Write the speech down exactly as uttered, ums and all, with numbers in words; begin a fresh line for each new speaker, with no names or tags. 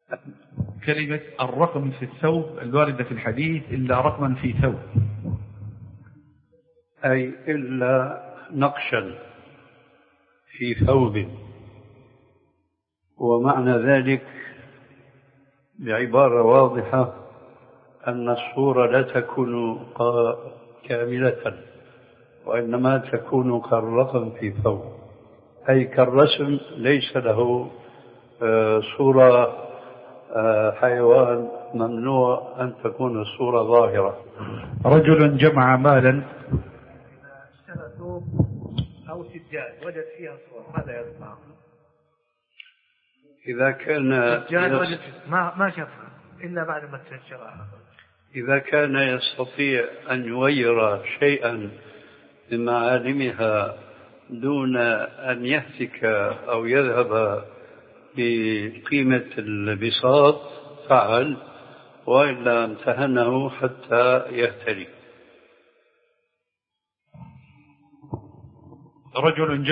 كلمة الرقم في الثوب الواردة في الحديث إلا رقما في ثوب،
أي إلا نقشا في ثوب. ومعنى ذلك بعبارة واضحة أن الصورة لا تكون كاملة، وإنما تكون كالرقم في ثوب، أي كالرسم ليس له صورة حيوان، ممنوع أن تكون الصورة ظاهرة.
رجل جمع مالا اشترى ثوب أو سجاد وجد فيها صور، ماذا يصنع؟
إذا كان
يس... ما ما شافها إلا بعد ما تشرها.
إذا كان يستطيع أن يغير شيئا من معالمها دون أن يهتك أو يذهب بقيمة البساط فعل، وإلا امتهنه حتى يهتري.
رجل